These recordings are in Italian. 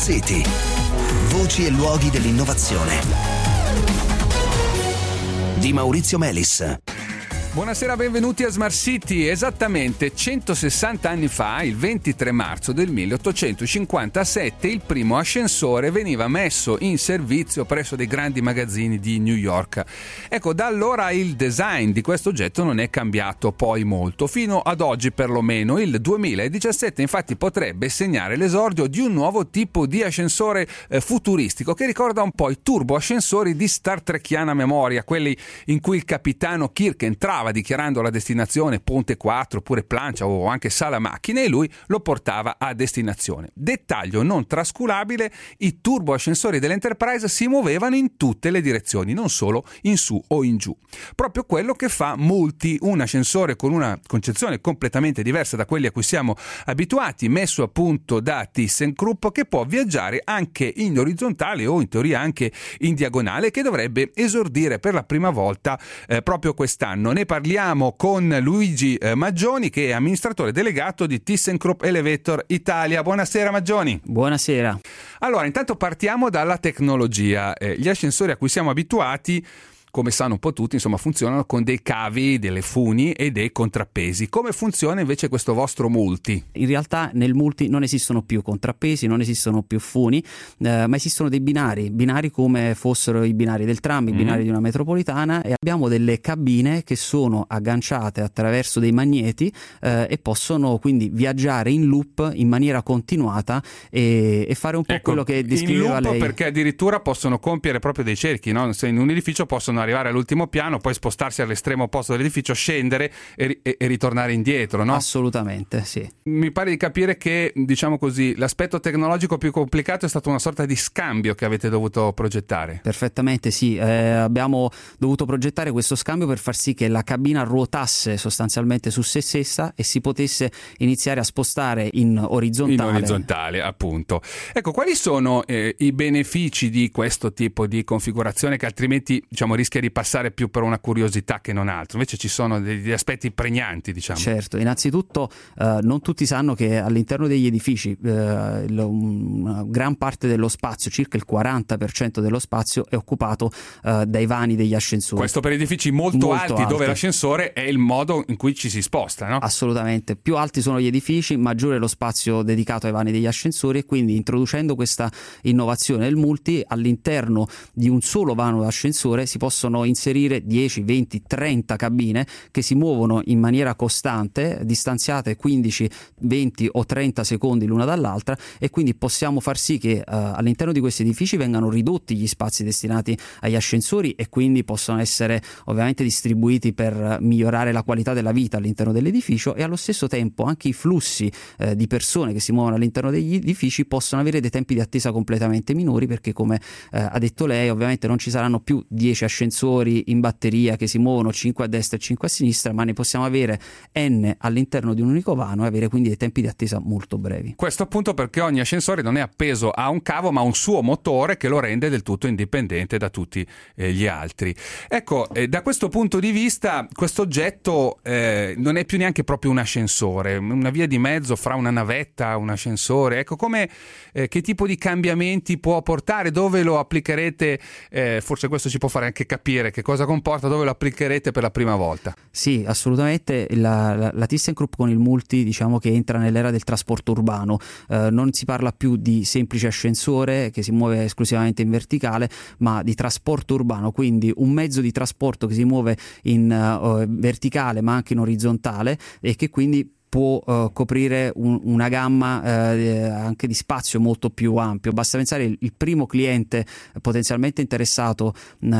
City. Voci e luoghi dell'innovazione. Di Maurizio Melis. Buonasera, benvenuti a Smart City. Esattamente 160 anni fa, il 23 marzo del 1857, il primo ascensore veniva messo in servizio presso dei grandi magazzini di New York. Ecco, da allora il design di questo oggetto non è cambiato poi molto, fino ad oggi perlomeno. Il 2017 infatti potrebbe segnare l'esordio di un nuovo tipo di ascensore futuristico che ricorda un po' i turbo ascensori di Star Trekiana memoria, quelli in cui il capitano Kirk entrava dichiarando la destinazione Ponte 4 oppure Plancia o anche Sala Macchine e lui lo portava a destinazione. Dettaglio non trascurabile: i turbo ascensori dell'Enterprise si muovevano in tutte le direzioni, non solo in su o in giù. Proprio quello che fa Multi, un ascensore con una concezione completamente diversa da quelli a cui siamo abituati, messo a punto da ThyssenKrupp, che può viaggiare anche in orizzontale o in teoria anche in diagonale, che dovrebbe esordire per la prima volta proprio quest'anno. Ne parliamo con Luigi Maggioni, che è amministratore delegato di ThyssenKrupp Elevator Italia. Buonasera Maggioni. Buonasera. Allora, intanto partiamo dalla tecnologia. Gli ascensori a cui siamo abituati, come sanno un po' tutti, insomma, funzionano con dei cavi, delle funi e dei contrappesi. Come funziona invece questo vostro Multi? In realtà nel Multi non esistono più contrappesi, non esistono più funi, ma esistono dei binari come fossero i binari del tram, i binari di una metropolitana, e abbiamo delle cabine che sono agganciate attraverso dei magneti e possono quindi viaggiare in loop in maniera continuata e fare un po' quello che descriveva in loop, lei. Perché addirittura possono compiere proprio dei cerchi, no? Se in un edificio possono arrivare all'ultimo piano, poi spostarsi all'estremo opposto dell'edificio, scendere e ritornare indietro, no? Assolutamente, sì. Mi pare di capire che, diciamo così, l'aspetto tecnologico più complicato è stato una sorta di scambio che avete dovuto progettare. Perfettamente sì, abbiamo dovuto progettare questo scambio per far sì che la cabina ruotasse sostanzialmente su se stessa e si potesse iniziare a spostare in orizzontale. In orizzontale, appunto. Ecco, quali sono i benefici di questo tipo di configurazione che altrimenti, diciamo, rischia di passare piu per una curiosità che non altro? Invece ci sono degli aspetti pregnanti, diciamo. Certo, innanzitutto non tutti sanno che all'interno degli edifici una gran parte dello spazio, circa il 40% dello spazio, è occupato dai vani degli ascensori. Questo per edifici molto alti, dove l'ascensore è il modo in cui ci si sposta, no? Assolutamente, più alti sono gli edifici, maggiore è lo spazio dedicato ai vani degli ascensori, e quindi introducendo questa innovazione del Multi, all'interno di un solo vano ascensore si possono inserire 10, 20, 30 cabine che si muovono in maniera costante, distanziate 15, 20 o 30 secondi l'una dall'altra, e quindi possiamo far sì che all'interno di questi edifici vengano ridotti gli spazi destinati agli ascensori e quindi possono essere ovviamente distribuiti per migliorare la qualità della vita all'interno dell'edificio, e allo stesso tempo anche i flussi di persone che si muovono all'interno degli edifici possono avere dei tempi di attesa completamente minori, perché come ha detto lei, ovviamente non ci saranno più 10 ascensori in batteria che si muovono 5 a destra e 5 a sinistra, ma ne possiamo avere N all'interno di un unico vano e avere quindi dei tempi di attesa molto brevi. Questo appunto perché ogni ascensore non è appeso a un cavo, ma a un suo motore che lo rende del tutto indipendente da tutti gli altri. Ecco, da questo punto di vista questo oggetto non è più neanche proprio un ascensore, una via di mezzo fra una navetta, un ascensore. Ecco, come che tipo di cambiamenti può portare, dove lo applicherete? Forse questo ci può fare anche capire che cosa comporta, dove lo applicherete per la prima volta. Sì, assolutamente. La ThyssenKrupp con il Multi, diciamo che entra nell'era del trasporto urbano. Non si parla più di semplice ascensore che si muove esclusivamente in verticale, ma di trasporto urbano, quindi un mezzo di trasporto che si muove in verticale ma anche in orizzontale, e che quindi può coprire una gamma anche di spazio molto più ampio. Basta pensare il primo cliente potenzialmente interessato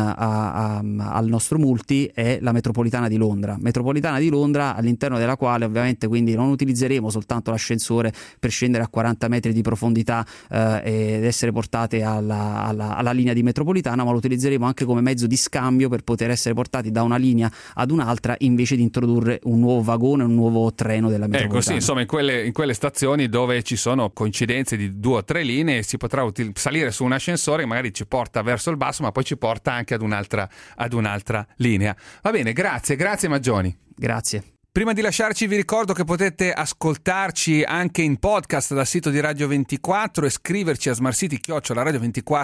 al nostro Multi è la metropolitana di Londra, all'interno della quale ovviamente quindi non utilizzeremo soltanto l'ascensore per scendere a 40 metri di profondità ed essere portate alla linea di metropolitana, ma lo utilizzeremo anche come mezzo di scambio per poter essere portati da una linea ad un'altra, invece di introdurre un nuovo vagone, un nuovo treno della metropolitana. Ecco, sì, insomma, in quelle stazioni dove ci sono coincidenze di 2 o 3 linee si potrà salire su un ascensore che magari ci porta verso il basso, ma poi ci porta anche ad un'altra linea. Va bene, grazie Maggioni. Grazie. Prima di lasciarci vi ricordo che potete ascoltarci anche in podcast dal sito di Radio 24 e scriverci a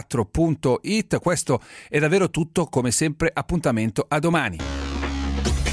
smartcity@radio24.it. Questo è davvero tutto, come sempre appuntamento a domani.